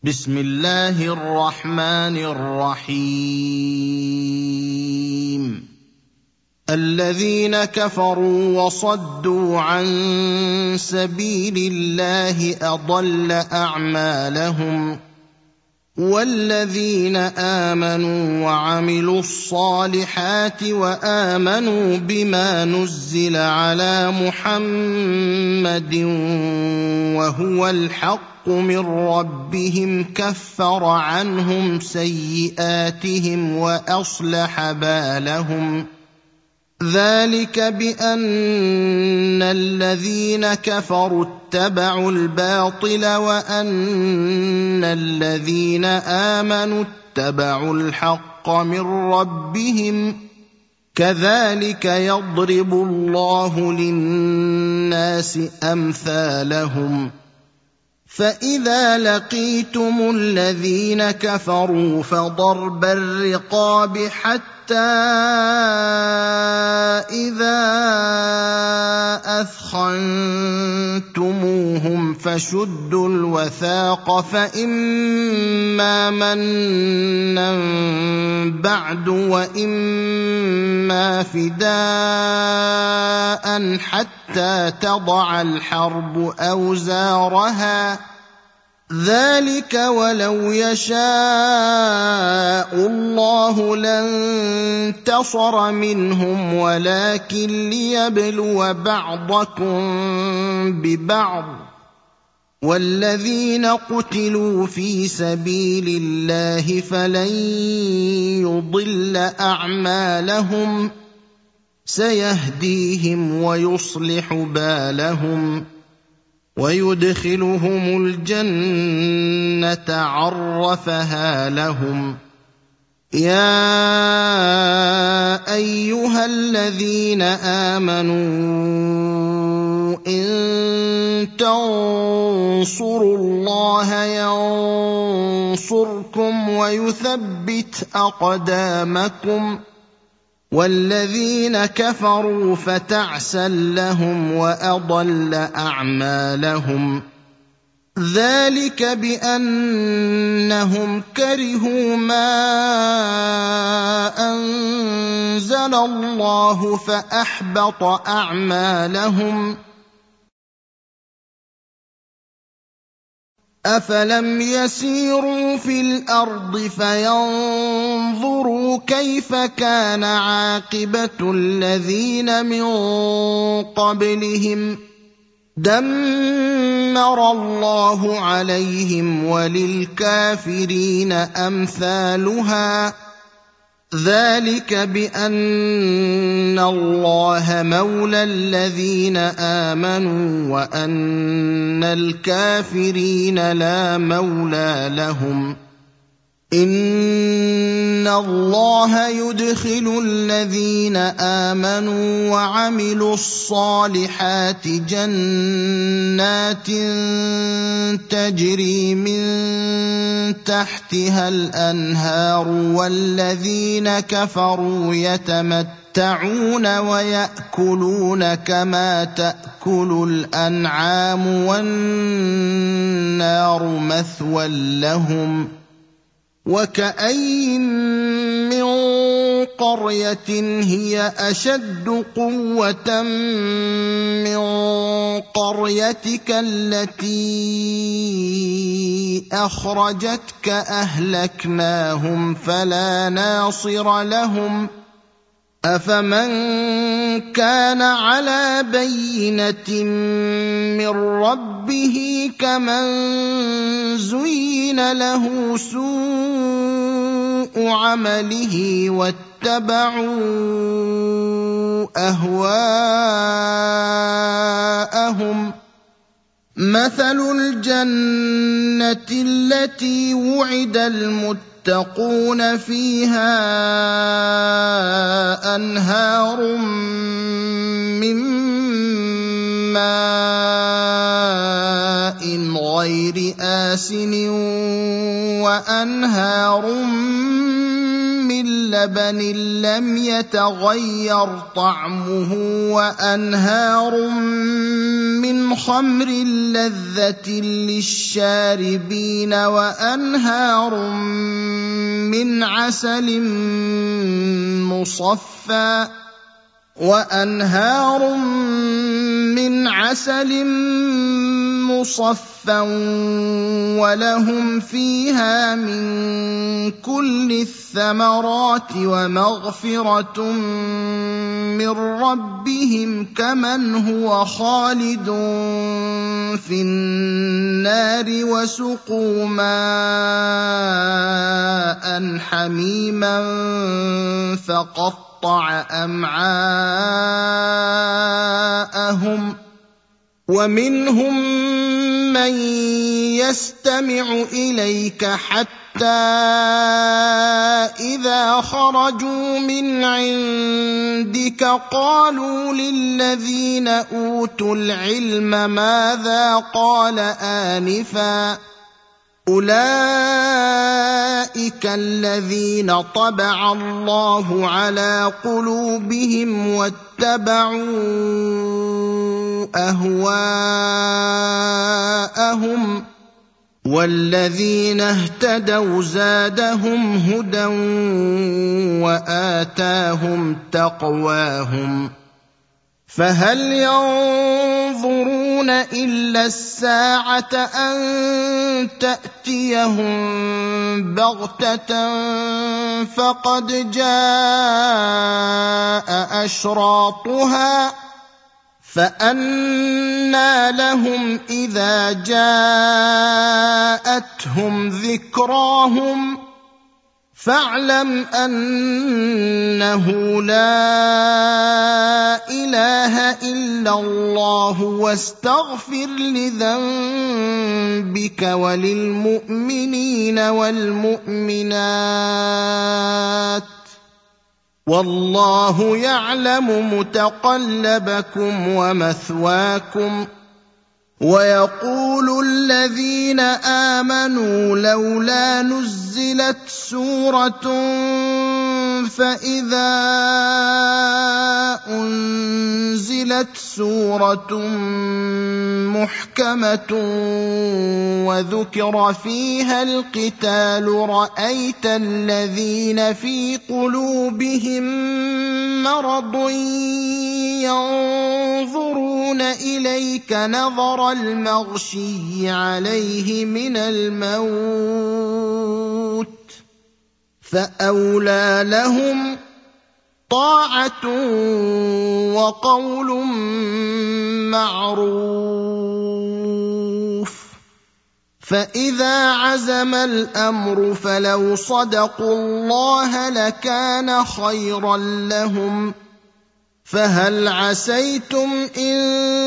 بسم الله الرحمن الرحيم. الذين كفروا وصدوا عن سبيل الله أضل أعمالهم، والذين آمنوا وعملوا الصالحات وآمنوا بما نزل على محمد وهو الحق من ربهم كفر عنهم سيئاتهم وأصلح بالهم. ذلك بأن الذين كفروا اتبعوا الباطل وأن الذين آمنوا اتبعوا الحق من ربهم، كذلك يضرب الله للناس أمثالهم. فإذا لقيتم الذين كفروا فضرب الرقاب حتى إذا أثخنتموهم فشدوا الوثاق، فإما منا بعد وإما فداء حتى تضع الحرب أوزارها. ذلك ولو يشاء الله لانتصر منهم ولكن ليبلو بعضكم ببعض، والذين قتلوا في سبيل الله فلن يضل أعمالهم، سيهديهم ويصلح بالهم ويدخلهم الجنة عرفها لهم. يا أيها الذين آمنوا إن تنصروا الله ينصركم ويثبت أقدامكم، والذين كفروا فتعسا لهم وأضل أعمالهم. ذلك بأنهم كرهوا ما أنزل الله فأحبط أعمالهم. أفلم يسيروا في الأرض فينظروا كيف كان عاقبة الذين من قبلهم، دمر الله عليهم وللكافرين أمثالها. ذلك بأن الله مولى الذين آمنوا وأن الكافرين لا مولى لهم. إن الله يدخل الذين آمنوا وعملوا الصالحات جنات تجري من تحتها الأنهار، والذين كفروا يتمتعون ويأكلون كما تأكل الأنعام والنار مثوى لهم. وكأين من قرية هي أشد قوة من قريتك التي أخرجتك أهلكناهم فلا ناصر لهم. أفمن كان على بينة من ربه كمن زين له سوء عمله واتبعوا أهواءهم. مثل الجنة التي وعد المتقون فيها أنهار من ماء غير آسن وأنهار من من لبن لم يتغير طعمه وأنهار من خمر لذة للشاربين وأنهار من عسل مصفى ولهم فيها من كل الثمرات ومغفرة من ربهم كمن هو خالد في النار وسقوا ماء حميما فقطع أمعاءهم ومنهم من يستمع إليك حتى إذا خرجوا من عندك قالوا للذين أوتوا العلم ماذا قال آنفا أولئك الذين طبع الله على قلوبهم واتبعوا أهواءهم والذين اهتدوا زادهم هدى وآتاهم تقواهم فهل ينظرون إلا الساعة أن تأتيهم بغتة فقد جاء أشراطها فأنى لهم إذا جاءتهم ذكراهم فاعلم أنه لا إله إلا الله واستغفر لذنبك وللمؤمنين والمؤمنات والله يعلم متقلبكم ومثواكم ويقول الذين آمنوا لولا نزلت سورة فإذا أنزلت سورة محكمة وذكر فيها القتال رأيت الذين في قلوبهم مرض ينظرون إليك نظر المغشي عليه من الموت فأولى لهم طاعة وقول معروف فإذا عزم الأمر فلو صدقوا الله لكان خيرا لهم فهل عسيتم إن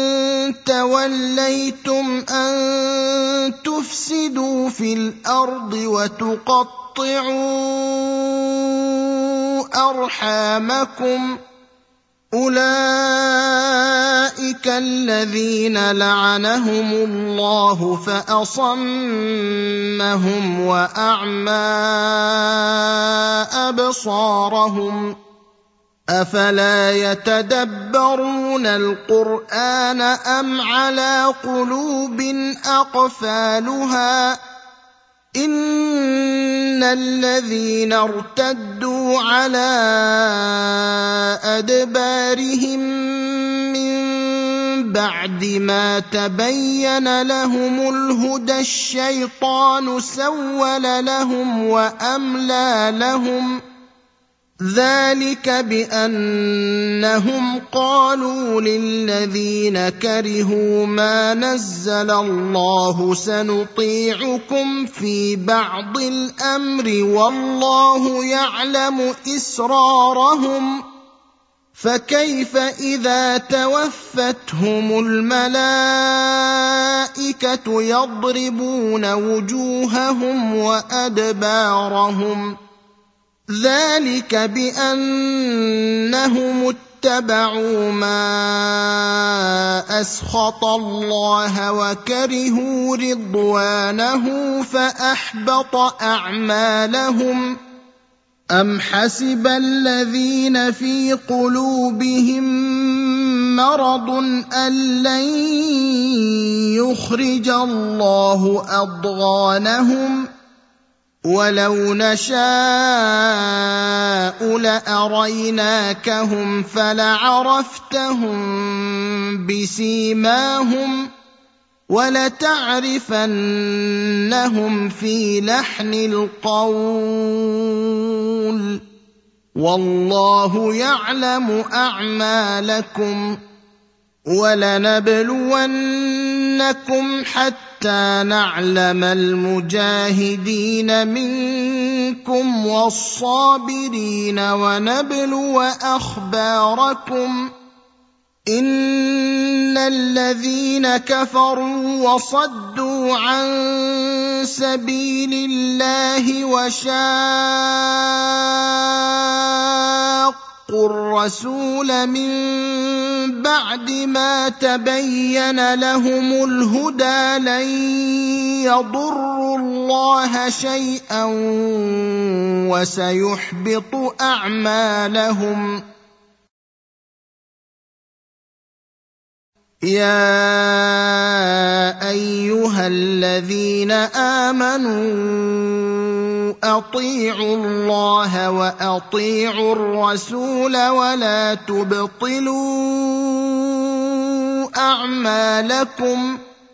توليتم أن تفسدوا في الأرض وتقطعوا أرحامكم أولئك الذين لعنهم الله فأصمهم وأعمى أبصارهم أفلا يتدبرون القرآن أم على قلوب أقفالها إن الذين ارتدوا على أدبارهم من بعد ما تبين لهم الهدى الشيطان سول لهم وأملى لهم ذلك بأنهم قالوا للذين كرهوا ما نزل الله سنطيعكم في بعض الأمر والله يعلم إسرارهم فكيف إذا توفتهم الملائكة يضربون وجوههم وأدبارهم ذلك بأنهم اتبعوا ما أسخط الله وكرهوا رضوانه فأحبط أعمالهم أَمْ حَسِبَ الَّذِينَ فِي قُلُوبِهِم مَّرَضٌ أَن لَّن يُخْرِجَ اللَّهُ أَضْغَانَهُمْ وَلَوْ نَشَاءُ لَأَرَيْنَاكَهُمْ فَلَعَرَفْتَهُم بِسِيمَاهُمْ وَلَتَعْرِفَنَّهُمْ فِي لَحْنِ الْقَوْلِ وَاللَّهُ يَعْلَمُ أَعْمَالَكُمْ وَلَنَبْلُوَنَّكُمْ حَتَّىٰ نَعْلَمَ الْمُجَاهِدِينَ مِنكُمْ وَالصَّابِرِينَ وَنَبْلُوَ أَخْبَارَكُمْ إِنَّ الَّذِينَ كَفَرُوا وَصَدُّوا عَن سَبِيلِ اللَّهِ وَشَاقُّوا الرَّسُولَ مِن بَعْدِ مَا تَبَيَّنَ لَهُمُ الْهُدَىٰ لَن يَضُرُّوا اللَّهَ شَيْئًا وَسَيُحْبِطُ أَعْمَالَهُمْ يَا أَيُّهَا الَّذِينَ آمَنُوا أَطِيعُوا اللَّهَ وَأَطِيعُوا الرَّسُولَ وَلَا تُبْطِلُوا أَعْمَالَكُمْ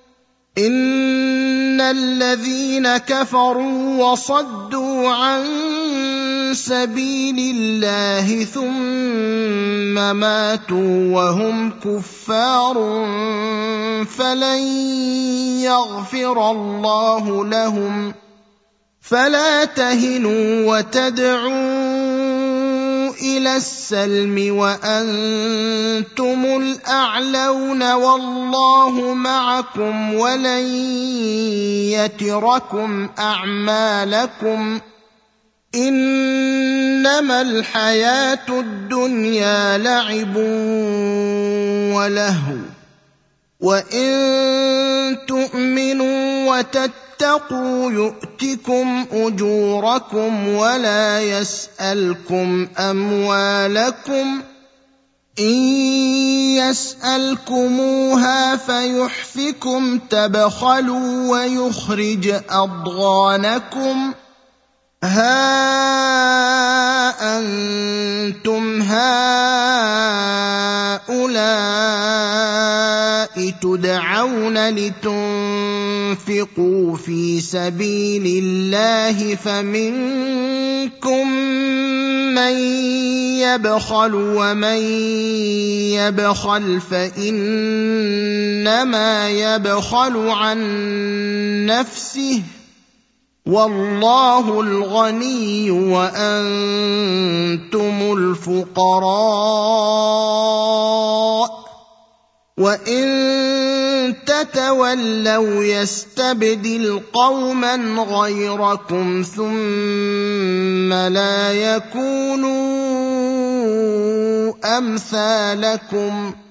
إِنَّ الَّذِينَ كَفَرُوا وَصَدُّوا عَن سَبِيلِ اللَّهِ ثُمَّ مَاتُوا وَهُمْ كُفَّارٌ فَلَن يَغْفِرَ اللَّهُ لَهُمْ فَلَا تَهِنُوا وَتَدْعُوا إِلَى السَّلْمِ وَأَنتُمُ الْأَعْلَوْنَ وَاللَّهُ مَعَكُمْ وَلَن يَتِرَكُمْ أَعْمَالَكُمْ إِنَّمَا الْحَيَاةُ الدُّنْيَا لَعِبٌ وَلَهْوٌ وَإِن تُؤْمِنُوا وَتَتَّقُوا يُؤْتِكُمْ أُجُورَكُمْ وَلَا يَسْأَلْكُمْ أَمْوَالَكُمْ إِن يَسْأَلْكُمُوهَا فَيُحْفِكُمْ تَبْخَلُوا وَيُخْرِجْ أَضْغَانَكُمْ هَا أَنتُمْ هَٰؤُلَاءِ تُدْعَوْنَ لِتُنفِقُوا فِي سَبِيلِ اللَّهِ فَمِنكُم مَّن يَبْخَلُ وَمَن يَبْخَلْ فَإِنَّمَا يَبْخَلُ عَن نَّفْسِهِ وَاللَّهُ الْغَنِيُّ وَأَنتُمُ الْفُقَرَاءُ وَإِن تَتَوَلَّوْا يَسْتَبْدِلْ قَوْمًا غَيْرَكُمْ ثُمَّ لَا يَكُونُوا أَمْثَالَكُمْ